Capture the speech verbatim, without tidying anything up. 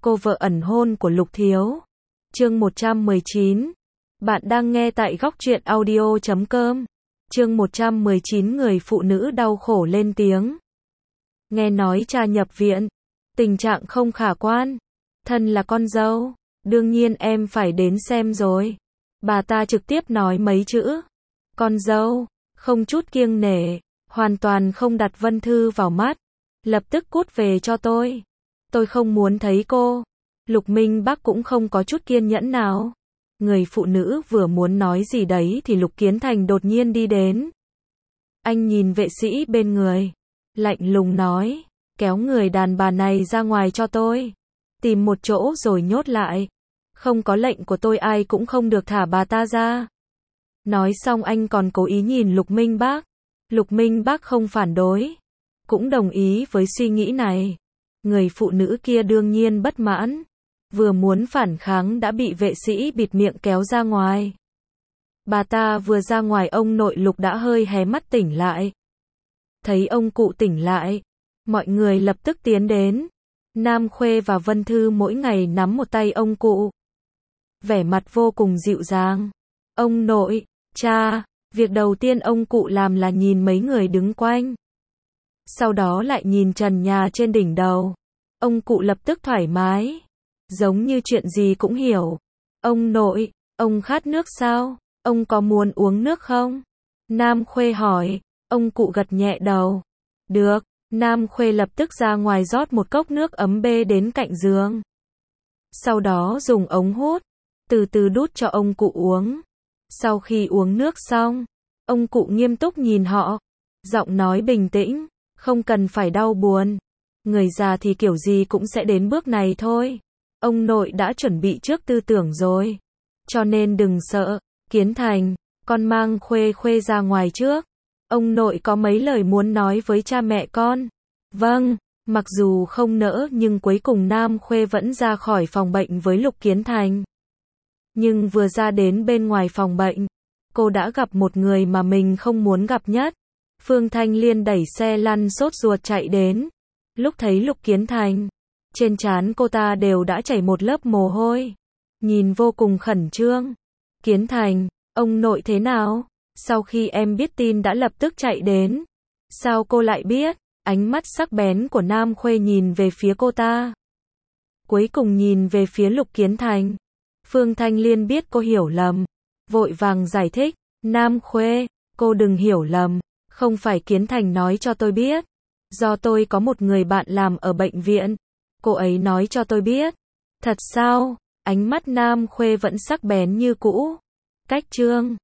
cô vợ ẩn hôn của Lục Thiếu. Chương một trăm mười chín. Bạn đang nghe tại góc truyện audio chấm com. Chương một trăm mười chín người phụ nữ đau khổ lên tiếng. Nghe nói cha nhập viện, tình trạng không khả quan. Thân là con dâu, đương nhiên em phải đến xem rồi. Bà ta trực tiếp nói mấy chữ. Con dâu, không chút kiêng nể, hoàn toàn không đặt Vân Thư vào mắt. Lập tức cút về cho tôi. Tôi không muốn thấy cô. Lục Minh Bắc cũng không có chút kiên nhẫn nào. Người phụ nữ vừa muốn nói gì đấy thì Lục Kiến Thành đột nhiên đi đến. Anh nhìn vệ sĩ bên người, lạnh lùng nói, kéo người đàn bà này ra ngoài cho tôi. Tìm một chỗ rồi nhốt lại. Không có lệnh của tôi ai cũng không được thả bà ta ra. Nói xong anh còn cố ý nhìn Lục Minh Bắc. Lục Minh Bắc không phản đối, cũng đồng ý với suy nghĩ này. Người phụ nữ kia đương nhiên bất mãn, vừa muốn phản kháng đã bị vệ sĩ bịt miệng kéo ra ngoài. Bà ta vừa ra ngoài ông nội Lục đã hơi hé mắt tỉnh lại. Thấy ông cụ tỉnh lại, mọi người lập tức tiến đến. Nam Khuê và Vân Thư mỗi ngày nắm một tay ông cụ. Vẻ mặt vô cùng dịu dàng. Ông nội, cha, việc đầu tiên ông cụ làm là nhìn mấy người đứng quanh. Sau đó lại nhìn trần nhà trên đỉnh đầu. Ông cụ lập tức thoải mái, giống như chuyện gì cũng hiểu. Ông nội, ông khát nước sao? Ông có muốn uống nước không? Nam Khuê hỏi. Ông cụ gật nhẹ đầu. Được. Nam Khuê lập tức ra ngoài rót một cốc nước ấm bê đến cạnh giường. Sau đó dùng ống hút, từ từ đút cho ông cụ uống. Sau khi uống nước xong, ông cụ nghiêm túc nhìn họ, giọng nói bình tĩnh, không cần phải đau buồn. Người già thì kiểu gì cũng sẽ đến bước này thôi. Ông nội đã chuẩn bị trước tư tưởng rồi, cho nên đừng sợ. Kiến Thành, con mang Khuê Khuê ra ngoài trước. Ông nội có mấy lời muốn nói với cha mẹ con. Vâng, mặc dù không nỡ nhưng cuối cùng Nam Khuê vẫn ra khỏi phòng bệnh với Lục Kiến Thành. Nhưng vừa ra đến bên ngoài phòng bệnh, cô đã gặp một người mà mình không muốn gặp nhất. Phương Thanh Liên đẩy xe lăn sốt ruột chạy đến. Lúc thấy Lục Kiến Thành, trên trán cô ta đều đã chảy một lớp mồ hôi, nhìn vô cùng khẩn trương. Kiến Thành, ông nội thế nào? Sau khi em biết tin đã lập tức chạy đến. Sao cô lại biết? Ánh mắt sắc bén của Nam Khuê nhìn về phía cô ta, cuối cùng nhìn về phía Lục Kiến Thành. Phương Thanh Liên biết cô hiểu lầm, vội vàng giải thích. Nam Khuê, cô đừng hiểu lầm, không phải Kiến Thành nói cho tôi biết. Do tôi có một người bạn làm ở bệnh viện, cô ấy nói cho tôi biết. Thật sao? Ánh mắt Nam Khuê vẫn sắc bén như cũ. Cách Trương